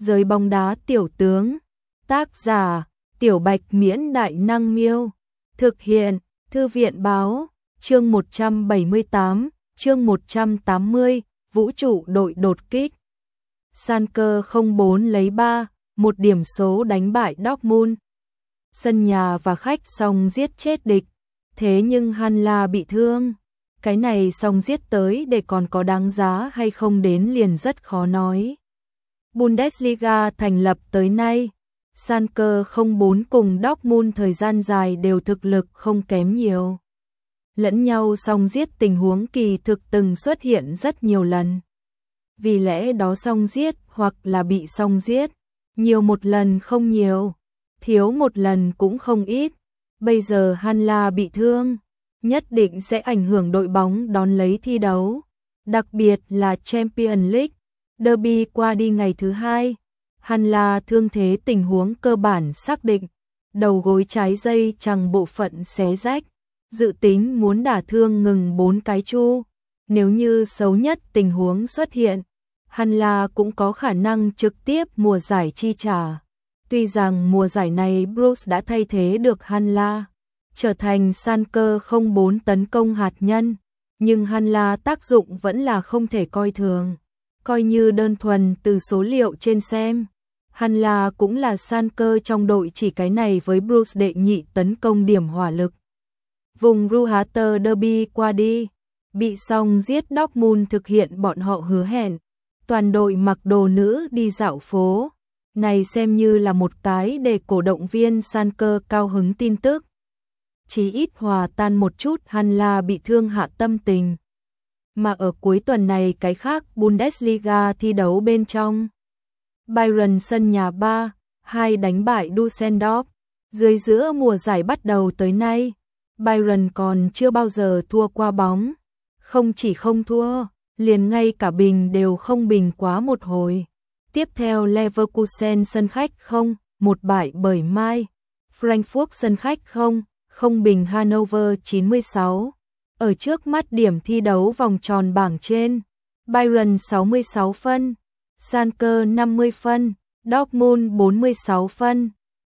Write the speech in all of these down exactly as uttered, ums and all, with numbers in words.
Giới bóng đá tiểu tướng. Tác giả: Tiểu Bạch Miễn Đại Năng Miêu. Thực hiện: Thư viện báo. Chương một trăm bảy mươi tám, chương một trăm tám mươi, Vũ trụ đội đột kích. Schalke không bốn lấy ba một điểm số đánh bại Dortmund. Sân nhà và khách song giết chết địch, thế nhưng Hanla bị thương. Cái này song giết tới để còn có đáng giá hay không đến liền rất khó nói. Bundesliga thành lập tới nay, Schalke không bốn cùng Dortmund thời gian dài đều thực lực không kém nhiều. Lẫn nhau song giết tình huống kỳ thực từng xuất hiện rất nhiều lần. Vì lẽ đó song giết hoặc là bị song giết, nhiều một lần không nhiều, thiếu một lần cũng không ít. Bây giờ Hanla bị thương, nhất định sẽ ảnh hưởng đội bóng đón lấy thi đấu, đặc biệt là Champions League. Derby qua đi ngày thứ hai, Hanla thương thế tình huống cơ bản xác định, đầu gối trái dây chằng bộ phận xé rách, dự tính muốn đả thương ngừng bốn cái chu. Nếu như xấu nhất tình huống xuất hiện, Hanla cũng có khả năng trực tiếp mùa giải chi trả. Tuy rằng mùa giải này Bruce đã thay thế được Hanla, trở thành Schalke không bốn tấn công hạt nhân, nhưng Hanla tác dụng vẫn là không thể coi thường. Coi như đơn thuần từ số liệu trên xem, Hanla cũng là Schalke trong đội chỉ cái này với Bruce đệ nhị tấn công điểm hỏa lực. Vùng Ruhrter Derby qua đi, bị song giết Dortmund thực hiện bọn họ hứa hẹn, toàn đội mặc đồ nữ đi dạo phố. Này xem như là một cái để cổ động viên Schalke cao hứng tin tức. Chí ít hòa tan một chút Hanla bị thương hạ tâm tình. Mà ở cuối tuần này cái khác Bundesliga thi đấu bên trong, Bayern sân nhà ba hai đánh bại Düsseldorf. Dưới giữa mùa giải bắt đầu tới nay, Bayern còn chưa bao giờ thua qua bóng. Không chỉ không thua, liền ngay cả bình đều không bình quá một hồi. Tiếp theo Leverkusen sân khách không một bại bởi Mai. Frankfurt sân khách không không bình Hannover chín mươi sáu. Ở trước mắt điểm thi đấu vòng tròn bảng trên, Bayern sáu mươi sáu phân, Schalke năm mươi phân, Dortmund bốn mươi sáu phân,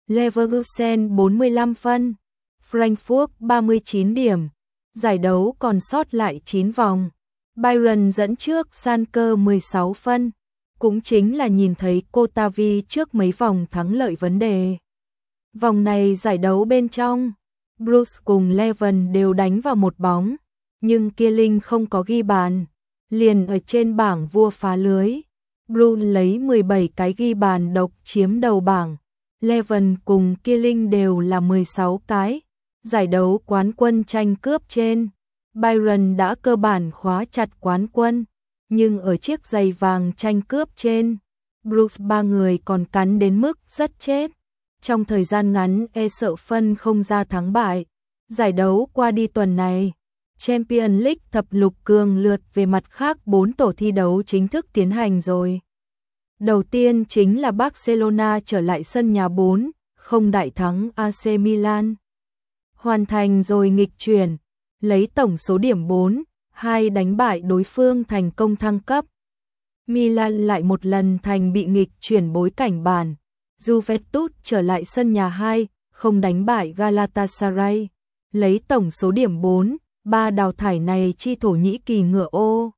Leverkusen bốn mươi lăm phân, Frankfurt ba mươi chín điểm. Giải đấu còn sót lại chín vòng. Bayern dẫn trước Schalke mười sáu phân, cũng chính là nhìn thấy Kotavi trước mấy vòng thắng lợi vấn đề. Vòng này giải đấu bên trong, Bruce cùng Leven đều đánh vào một bóng, nhưng Killing không có ghi bàn, liền ở trên bảng vua phá lưới. Bruce lấy mười bảy cái ghi bàn độc chiếm đầu bảng, Leven cùng Killing đều là mười sáu cái. Giải đấu quán quân tranh cướp trên, Bayern đã cơ bản khóa chặt quán quân, nhưng ở chiếc giày vàng tranh cướp trên, Bruce ba người còn cắn đến mức rất chết. Trong thời gian ngắn e sợ phân không ra thắng bại. Giải đấu qua đi tuần này, Champions League thập lục cường lượt về mặt khác bốn tổ thi đấu chính thức tiến hành rồi. Đầu tiên chính là Barcelona trở lại sân nhà bốn không đại thắng a xê Milan. Hoàn thành rồi nghịch chuyển, lấy tổng số điểm bốn hai đánh bại đối phương thành công thăng cấp. Milan lại một lần thành bị nghịch chuyển bối cảnh bàn. Juventus trở lại sân nhà hai không đánh bại Galatasaray, lấy tổng số điểm bốn ba đào thải này chi Thổ Nhĩ Kỳ ngựa ô.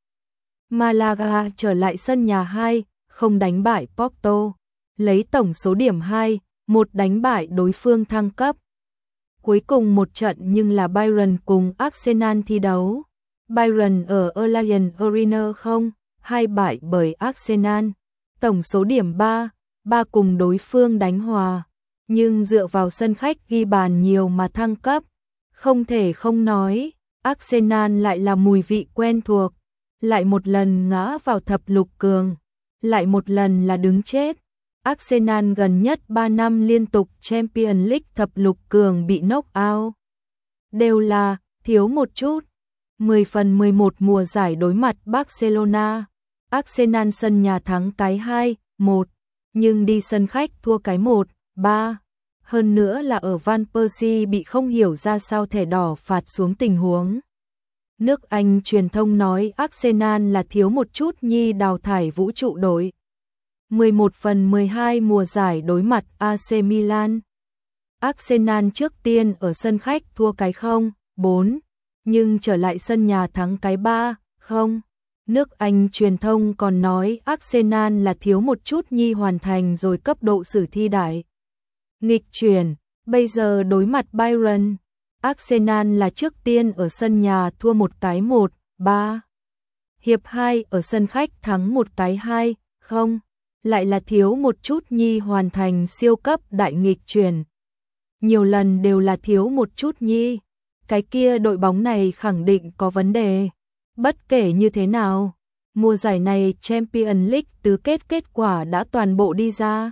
Malaga trở lại sân nhà hai không đánh bại Porto, lấy tổng số điểm hai một đánh bại đối phương thăng cấp. Cuối cùng một trận nhưng là Bayern cùng Arsenal thi đấu. Bayern ở Allianz Arena không hai bại bởi Arsenal, tổng số điểm ba ba cùng đối phương đánh hòa, nhưng dựa vào sân khách ghi bàn nhiều mà thăng cấp. Không thể không nói, Arsenal lại là mùi vị quen thuộc, lại một lần ngã vào thập lục cường, lại một lần là đứng chết. Arsenal gần nhất ba năm liên tục Champions League thập lục cường bị knock out. Đều là thiếu một chút. mười phần mười một mùa giải đối mặt Barcelona, Arsenal sân nhà thắng cái hai một, nhưng đi sân khách thua cái một ba. Hơn nữa là ở Van Persie bị không hiểu ra sao thẻ đỏ phạt xuống tình huống. Nước Anh truyền thông nói Arsenal là thiếu một chút nhi đào thải vũ trụ đội. mười một phần mười hai mùa giải đối mặt a xê Milan. Arsenal trước tiên ở sân khách thua cái không bốn, nhưng trở lại sân nhà thắng cái ba không. Nước Anh truyền thông còn nói Arsenal là thiếu một chút nhi hoàn thành rồi cấp độ sử thi đại nghịch chuyển. Bây giờ đối mặt Bayern, Arsenal là trước tiên ở sân nhà thua một cái một ba. Hiệp hai ở sân khách thắng một cái hai không, lại là thiếu một chút nhi hoàn thành siêu cấp đại nghịch chuyển. Nhiều lần đều là thiếu một chút nhi, cái kia đội bóng này khẳng định có vấn đề. Bất kể như thế nào, mùa giải này Champions League tứ kết kết quả đã toàn bộ đi ra.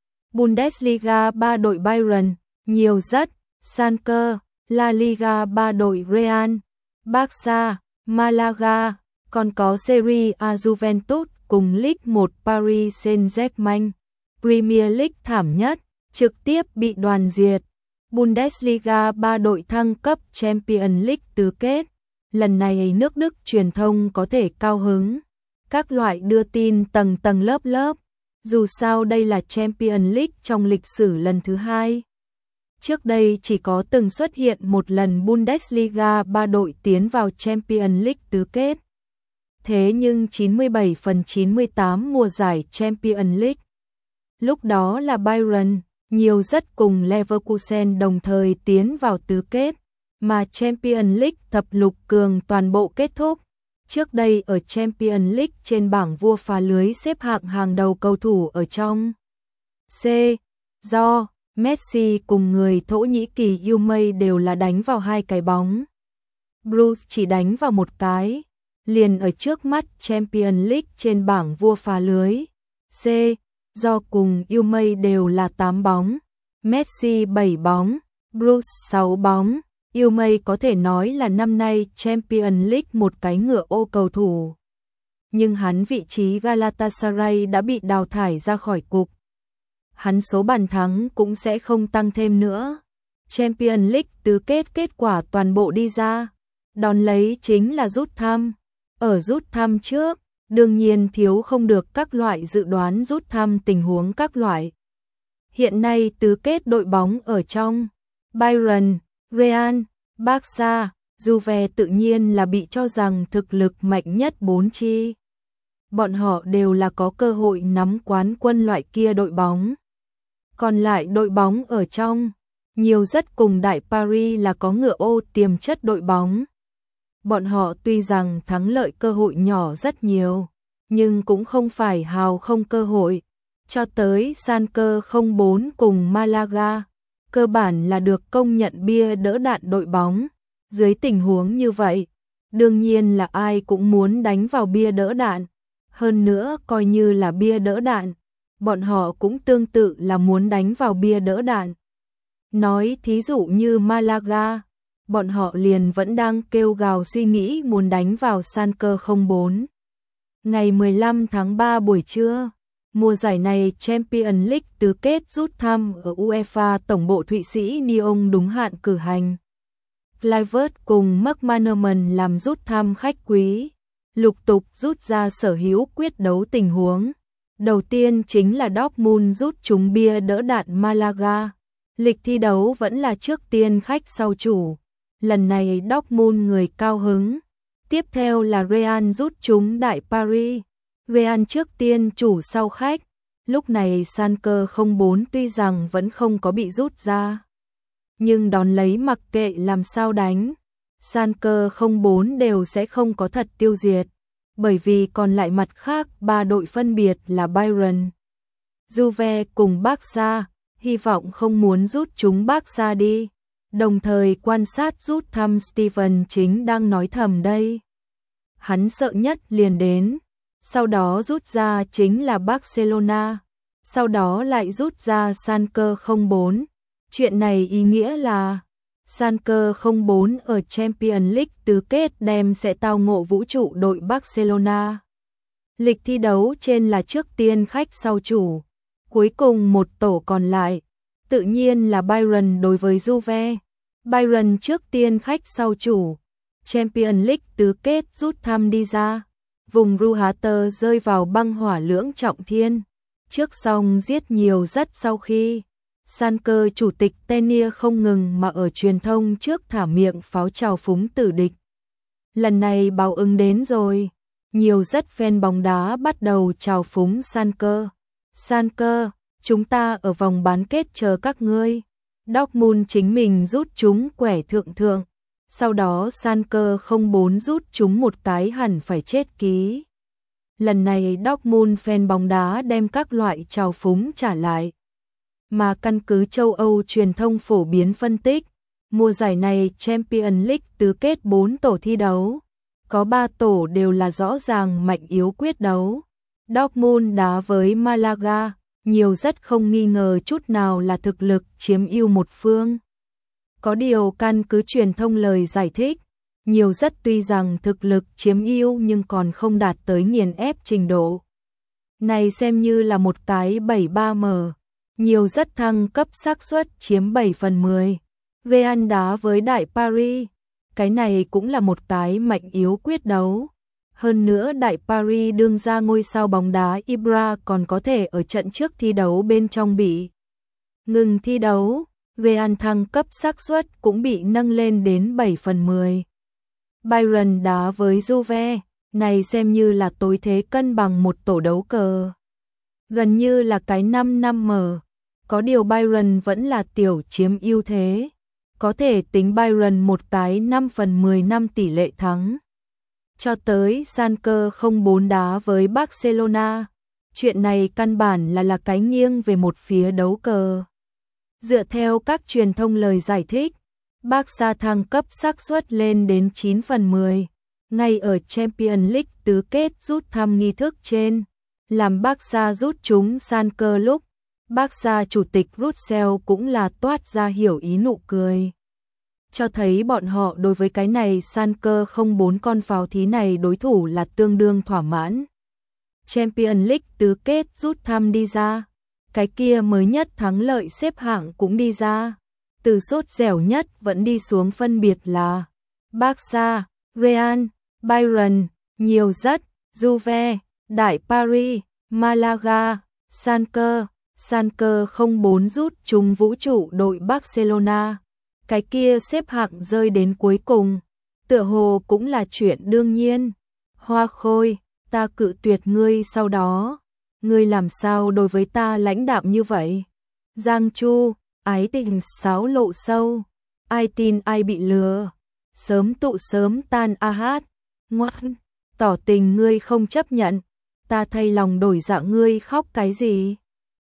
Bundesliga ba đội Bayern, nhiều rất, Schalke, La Liga ba đội Real, Barca, Malaga, còn có Serie A Juventus cùng Ligue một Paris Saint-Germain. Premier League thảm nhất, trực tiếp bị đoàn diệt. Bundesliga ba đội thăng cấp Champions League tứ kết. Lần này nước Đức truyền thông có thể cao hứng. Các loại đưa tin tầng tầng lớp lớp. Dù sao đây là Champions League trong lịch sử lần thứ hai. Trước đây chỉ có từng xuất hiện một lần Bundesliga ba đội tiến vào Champions League tứ kết. Thế nhưng chín mươi bảy phần chín mươi tám mùa giải Champions League, lúc đó là Bayern, nhiều rất cùng Leverkusen đồng thời tiến vào tứ kết, mà Champions League thập lục cường toàn bộ kết thúc. Trước đây ở Champions League trên bảng vua phá lưới xếp hạng hàng đầu cầu thủ ở trong C, do Messi cùng người Thổ Nhĩ Kỳ Yumay đều là đánh vào hai cái bóng. Bruce chỉ đánh vào một cái, liền ở trước mắt Champions League trên bảng vua phá lưới. C, do cùng Yumay đều là tám bóng, Messi bảy bóng, Bruce sáu bóng. Yumay có thể nói là năm nay Champions League một cái ngựa ô cầu thủ. Nhưng hắn vị trí Galatasaray đã bị đào thải ra khỏi cục. Hắn số bàn thắng cũng sẽ không tăng thêm nữa. Champions League tứ kết kết quả toàn bộ đi ra. Đón lấy chính là rút thăm. Ở rút thăm trước, đương nhiên thiếu không được các loại dự đoán rút thăm tình huống các loại. Hiện nay tứ kết đội bóng ở trong Bayern, Real, Barca, Juve tự nhiên là bị cho rằng thực lực mạnh nhất bốn chi. Bọn họ đều là có cơ hội nắm quán quân loại kia đội bóng. Còn lại đội bóng ở trong, nhiều rất cùng đại Paris là có ngựa ô tiềm chất đội bóng. Bọn họ tuy rằng thắng lợi cơ hội nhỏ rất nhiều, nhưng cũng không phải hào không cơ hội. Cho tới Schalke không bốn cùng Malaga, cơ bản là được công nhận bia đỡ đạn đội bóng. Dưới tình huống như vậy, đương nhiên là ai cũng muốn đánh vào bia đỡ đạn. Hơn nữa coi như là bia đỡ đạn, bọn họ cũng tương tự là muốn đánh vào bia đỡ đạn. Nói thí dụ như Malaga, bọn họ liền vẫn đang kêu gào suy nghĩ muốn đánh vào Schalke không bốn. Ngày mười lăm tháng ba buổi trưa, mùa giải này Champions League tứ kết rút thăm ở UEFA tổng bộ Thụy Sĩ Nyon đúng hạn cử hành. Clivert cùng McManaman làm rút thăm khách quý, lục tục rút ra sở hữu quyết đấu tình huống. Đầu tiên chính là Dortmund rút trúng bia đỡ đạn Malaga. Lịch thi đấu vẫn là trước tiên khách sau chủ. Lần này Dortmund người cao hứng. Tiếp theo là Real rút trúng đại Paris. Real trước tiên chủ sau khách. Lúc này Schalke không bốn tuy rằng vẫn không có bị rút ra, nhưng đón lấy mặc kệ làm sao đánh, Schalke không bốn đều sẽ không có thật tiêu diệt, bởi vì còn lại mặt khác ba đội phân biệt là Bayern, Juve cùng Barca, hy vọng không muốn rút chúng Barca đi. Đồng thời quan sát rút thăm Steven chính đang nói thầm đây. Hắn sợ nhất liền đến, sau đó rút ra chính là Barcelona, sau đó lại rút ra Schalke không bốn. Chuyện này ý nghĩa là Schalke không bốn ở Champions League tứ kết đem sẽ tao ngộ vũ trụ đội Barcelona. Lịch thi đấu trên là trước tiên khách sau chủ, cuối cùng một tổ còn lại, tự nhiên là Bayern đối với Juve. Bayern trước tiên khách sau chủ, Champions League tứ kết rút thăm đi ra, vùng Ruhrter rơi vào băng hỏa lưỡng trọng thiên. Trước xong giết nhiều rất sau khi san cơ chủ tịch Tenia không ngừng mà ở truyền thông trước thả miệng pháo trào phúng tử địch. Lần này báo ứng đến rồi, nhiều rất fan bóng đá bắt đầu trào phúng san cơ. San cơ, chúng ta ở vòng bán kết chờ các ngươi. Dortmund chính mình rút chúng quẻ thượng thượng, sau đó san cơ không bốn rút chúng một cái hẳn phải chết ký. Lần này Dortmund fan bóng đá đem các loại trào phúng trả lại. Mà căn cứ châu Âu truyền thông phổ biến phân tích, mùa giải này Champions League tứ kết bốn tổ thi đấu, có ba tổ đều là rõ ràng mạnh yếu quyết đấu. Dortmund đá với Malaga, nhiều rất không nghi ngờ chút nào là thực lực chiếm ưu một phương. Có điều căn cứ truyền thông lời giải thích, nhiều rất tuy rằng thực lực chiếm ưu nhưng còn không đạt tới nghiền ép trình độ. Này xem như là một cái bảy ba M, nhiều rất thăng cấp xác suất chiếm bảy phần mười. Real đá với Đại Paris, cái này cũng là một cái mạnh yếu quyết đấu. Hơn nữa Đại Paris đương ra ngôi sao bóng đá Ibra còn có thể ở trận trước thi đấu bên trong bị ngừng thi đấu, Real thăng cấp xác suất cũng bị nâng lên đến bảy phần mười. Bayern đá với Juve, này xem như là tối thế cân bằng một tổ đấu cờ. Gần như là cái năm năm M, có điều Bayern vẫn là tiểu chiếm ưu thế. Có thể tính Bayern một cái năm phần mười năm tỷ lệ thắng. Cho tới san cơ không bốn đá với Barcelona, chuyện này căn bản là là cái nghiêng về một phía đấu cờ. Dựa theo các truyền thông lời giải thích, Barca thăng cấp xác suất lên đến chín phần mười, ngay ở Champions League tứ kết rút thăm nghi thức trên, làm Barca rút chúng san cơ lúc, Barca chủ tịch Russell cũng là toát ra hiểu ý nụ cười. Cho thấy bọn họ đối với cái này san cơ không bốn con pháo thí này đối thủ là tương đương thỏa mãn. Champions League tứ kết rút thăm đi ra, cái kia mới nhất thắng lợi xếp hạng cũng đi ra. Từ sốt dẻo nhất vẫn đi xuống phân biệt là Barca, Real, Bayern, nhiều rất, Juve, Đại Paris, Malaga, san cơ, san cơ không bốn rút chung vũ trụ đội Barcelona. Cái kia xếp hạng rơi đến cuối cùng, tựa hồ cũng là chuyện đương nhiên. Hoa Khôi, ta cự tuyệt ngươi sau đó, ngươi làm sao đối với ta lãnh đạm như vậy? Giang Chu, ái tình sáo lộ sâu, ai tin ai bị lừa, sớm tụ sớm tan a hát, ngoan, tỏ tình ngươi không chấp nhận, ta thay lòng đổi dạ ngươi khóc cái gì?